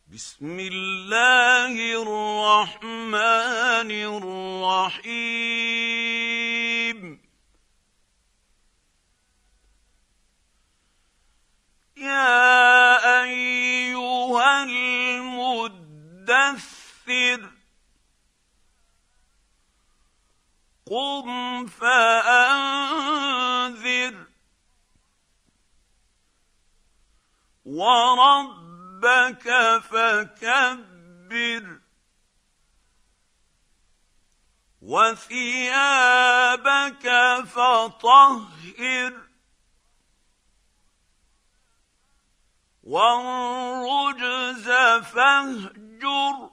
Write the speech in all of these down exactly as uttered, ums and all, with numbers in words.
بسم الله الرحمن الرحيم. يا أيها المدثر قم فأنذر وربك فكبر وثيابك فطهر والرجز فاهجر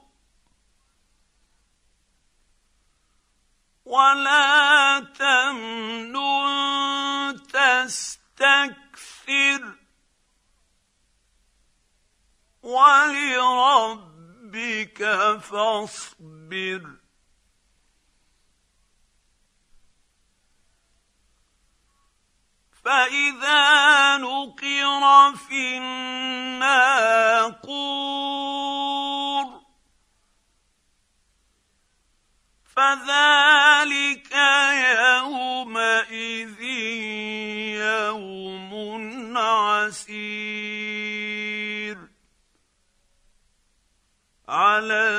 ولا تمنن تستكثر ولربك فاصبر. فإذا نقر في الناقور فذلك يومئذ يوم عسير على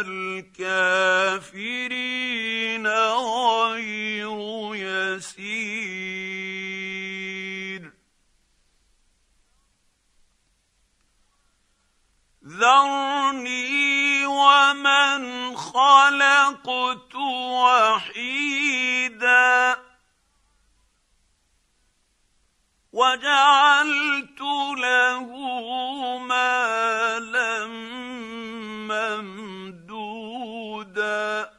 الكافرين غير يسير. ذرني ومن خلقت وحيدا وجعلت له مالا ممدودا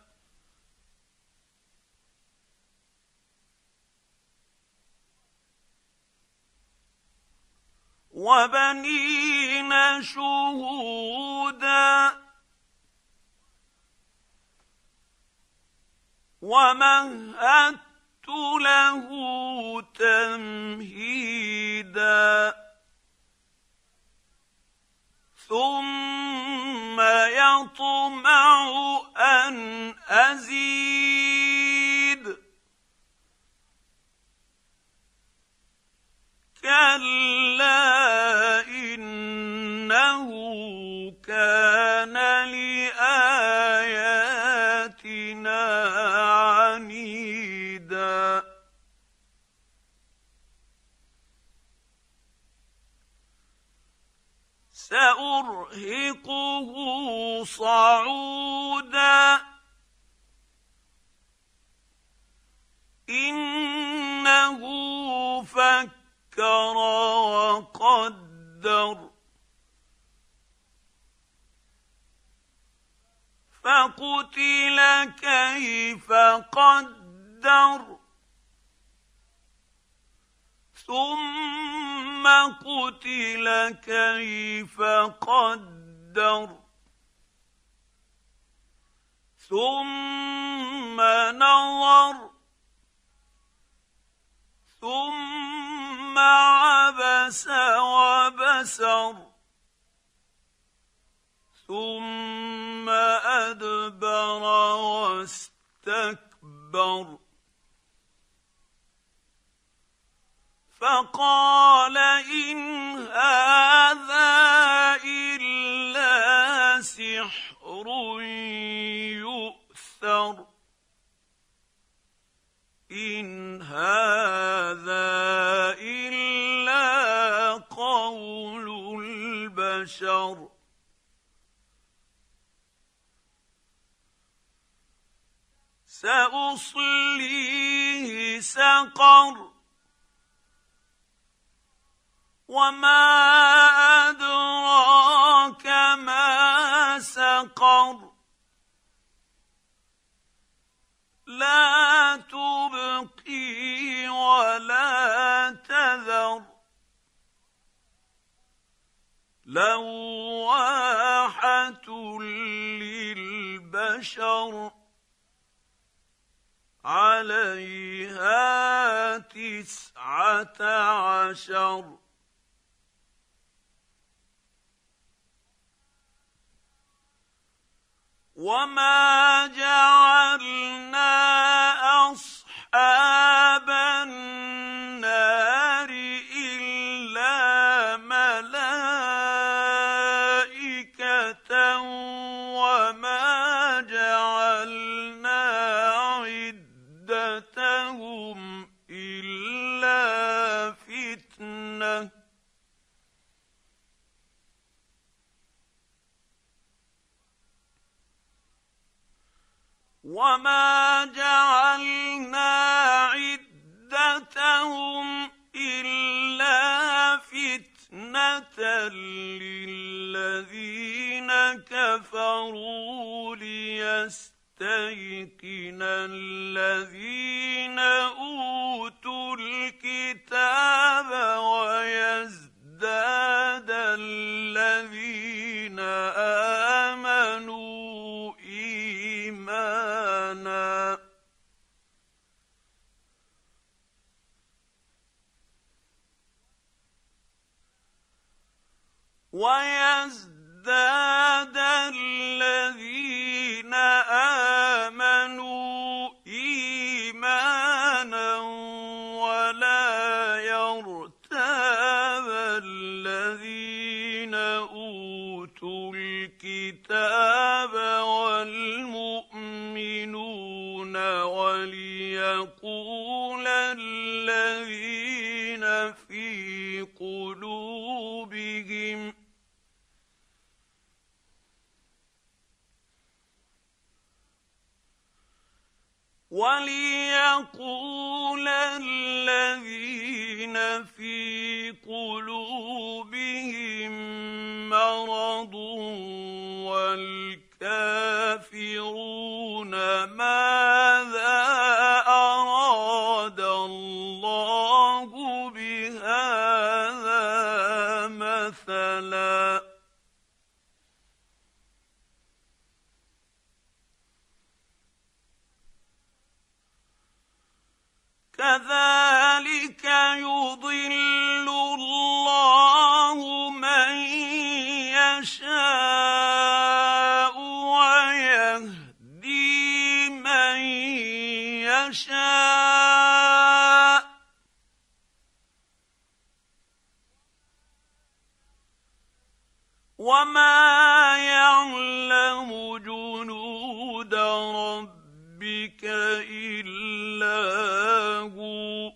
وبنين شهودا ومهدت له تمهيدا ثم يطمع أن أزيد كلا إنه كان لآياتنا عنيدا سأرهقه صعودا إنه فكر وقدر فقتل كيف قدر ثم قتل كيف قدر ثم نظر ثم عبس وبسر ثم أدبر واستكبر فقال إن هذا إلا سحر يؤثر إن هذا إلا قول البشر سأصليه سقر وما أدراك ما سقر لا تبقي ولا تذر لواحة للبشر عليها تسعة عشر وما جعلنا أصحاب النار إلا ملائكة وما جعلنا عدتهم إلا فتنة وما جعلنا عدتهم إلا فتنة للذين كفروا ليستيقن الذين أوتوا الكتاب ويزداد الذين آمنوا إيمانا ويزداد الذين آمنوا إيمانا ولا يرتاب الذين أوتوا الكتاب والمؤمنون وليقول الذين في قلوبهم وليقول الذين في قلوبهم مرض والكافرون ماذا أراد الله بهذا مثلا كذلك يضل الله من يشاء ويهدي من يشاء وما يعلم جنود ربك إلا هو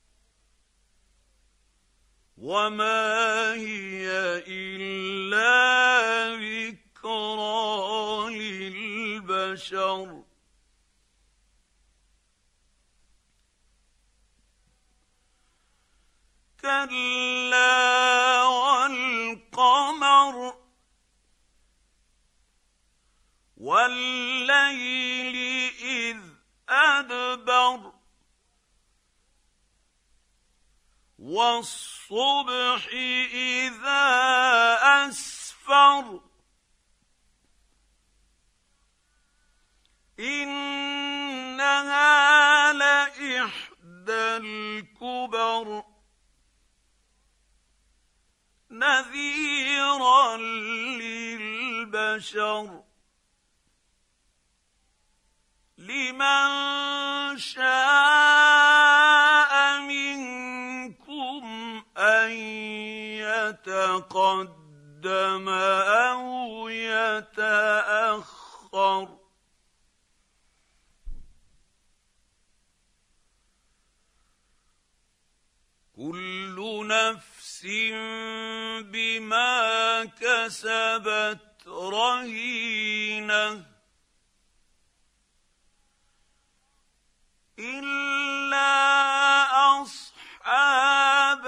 وما هي إلا ذكرى للبشر كلا والقمر والليل إذ أدبر والصبح إذا أسفر إنها لإحدى الكبر نذيرا للبشر لمن شاء منكم أن يتقدم أو يتأخر كل نفس بما كسبت رهينة إلا أصحاب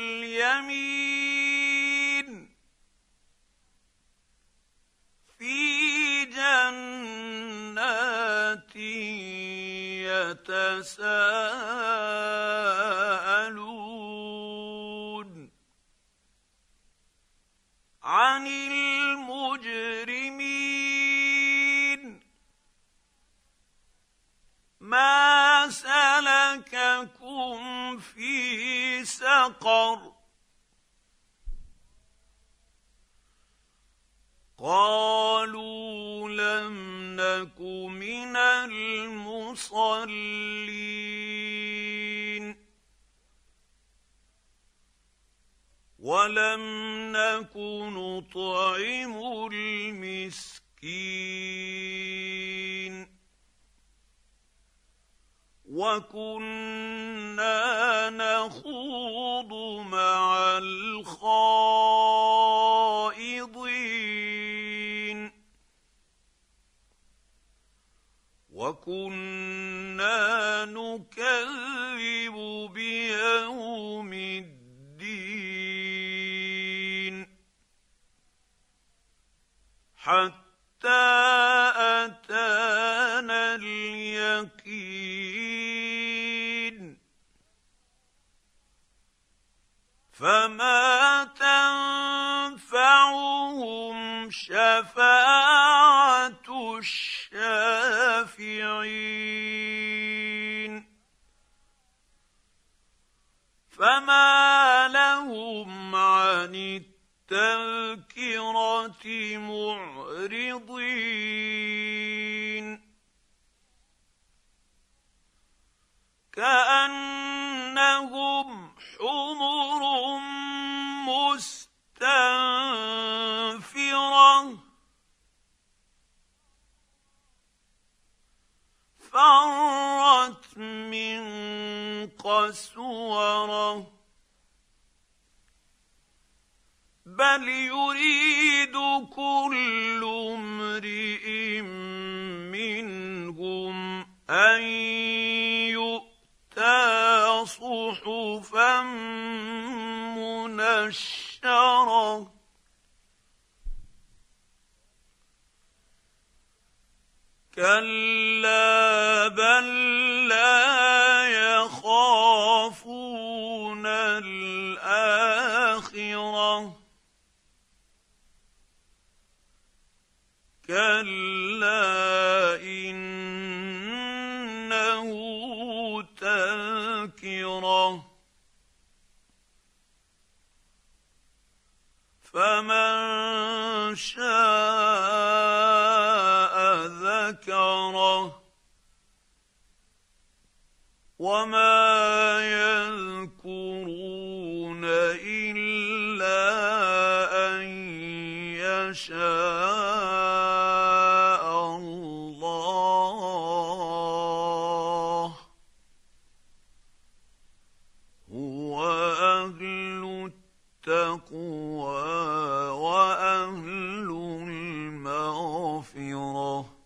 اليمين في جنات يتساءلون عن المجرمين ما سلككم في سقر قالوا لم المصلين ولم نك نطعم المسكين وكنا نخوض مع الخائضين وكنا نكذب بيوم الدين حتى أتانا اليقين فما تنفعهم شفاعة الشافعين فما لهم عن التذكرة معرضين كأنهم حمر مستنفرة فرت من قسورة بل يريد كل امرئ منهم أن يؤتى صحفا منشرة كلا بل لا يخافون الآخرة كلا إنه تذكرة فمن شاء ذكره وما يذكرون إلا أن يشاء الله هو أهل التقوى وأهل المغفرة